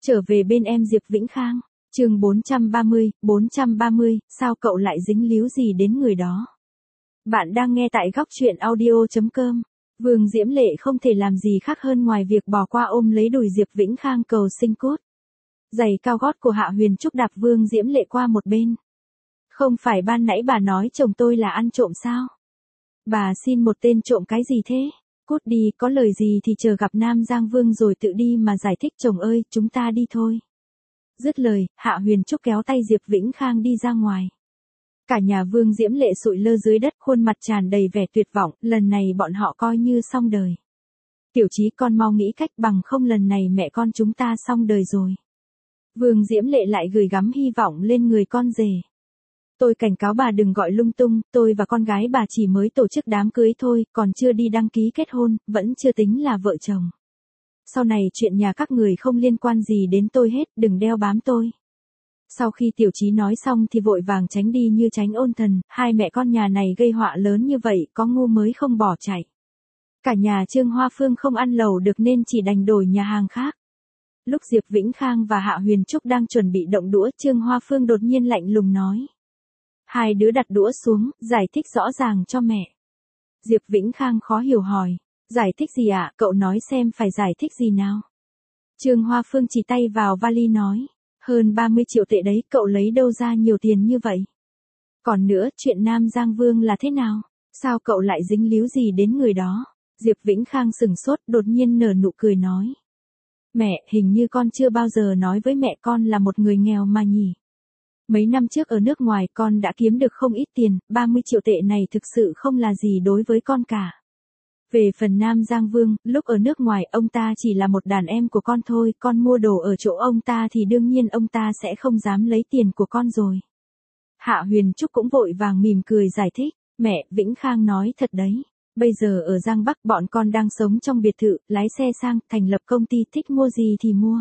Trở về bên em Diệp Vĩnh Khang, chương 430, sao cậu lại dính líu gì đến người đó? Bạn đang nghe tại góc truyện audio.com. Vương Diễm Lệ không thể làm gì khác hơn ngoài việc bỏ qua ôm lấy đùi Diệp Vĩnh Khang cầu sinh cốt. Giày cao gót của Hạ Huyền Trúc đạp Vương Diễm Lệ qua một bên. Không phải ban nãy bà nói chồng tôi là ăn trộm sao? Bà xin một tên trộm cái gì thế? Cút đi, có lời gì thì chờ gặp Nam Giang Vương rồi tự đi mà giải thích. Chồng ơi, chúng ta đi thôi. Dứt lời, Hạ Huyền Trúc kéo tay Diệp Vĩnh Khang đi ra ngoài. Cả nhà Vương Diễm Lệ sụi lơ dưới đất, khuôn mặt tràn đầy vẻ tuyệt vọng, lần này bọn họ coi như xong đời. Tiểu Chí, con mau nghĩ cách, bằng không lần này mẹ con chúng ta xong đời rồi. Vương Diễm Lệ lại gửi gắm hy vọng lên người con rể. Tôi cảnh cáo bà đừng gọi lung tung, tôi và con gái bà chỉ mới tổ chức đám cưới thôi, còn chưa đi đăng ký kết hôn, vẫn chưa tính là vợ chồng. Sau này chuyện nhà các người không liên quan gì đến tôi hết, đừng đeo bám tôi. Sau khi Tiểu Chí nói xong thì vội vàng tránh đi như tránh ôn thần, hai mẹ con nhà này gây họa lớn như vậy, có ngu mới không bỏ chạy. Cả nhà Trương Hoa Phương không ăn lẩu được nên chỉ đành đổi nhà hàng khác. Lúc Diệp Vĩnh Khang và Hạ Huyền Trúc đang chuẩn bị động đũa, Trương Hoa Phương đột nhiên lạnh lùng nói. Hai đứa đặt đũa xuống, giải thích rõ ràng cho mẹ. Diệp Vĩnh Khang khó hiểu hỏi. Giải thích gì ạ? Cậu nói xem phải giải thích gì nào? Trương Hoa Phương chỉ tay vào vali nói. Hơn 30 triệu tệ đấy, cậu lấy đâu ra nhiều tiền như vậy? Còn nữa, chuyện Nam Giang Vương là thế nào? Sao cậu lại dính líu gì đến người đó? Diệp Vĩnh Khang sừng sốt, đột nhiên nở nụ cười nói. Mẹ, hình như con chưa bao giờ nói với mẹ con là một người nghèo mà nhỉ? Mấy năm trước ở nước ngoài con đã kiếm được không ít tiền, 30 triệu tệ này thực sự không là gì đối với con cả. Về phần Nam Giang Vương, lúc ở nước ngoài ông ta chỉ là một đàn em của con thôi, con mua đồ ở chỗ ông ta thì đương nhiên ông ta sẽ không dám lấy tiền của con rồi. Hạ Huyền Trúc cũng vội vàng mỉm cười giải thích, mẹ, Vĩnh Khang nói thật đấy. Bây giờ ở Giang Bắc bọn con đang sống trong biệt thự, lái xe sang, thành lập công ty, thích mua gì thì mua.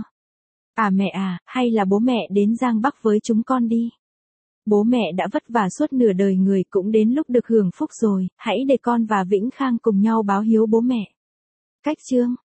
À mẹ à, hay là bố mẹ đến Giang Bắc với chúng con đi. Bố mẹ đã vất vả suốt nửa đời người, cũng đến lúc được hưởng phúc rồi, hãy để con và Vĩnh Khang cùng nhau báo hiếu bố mẹ. Cách chương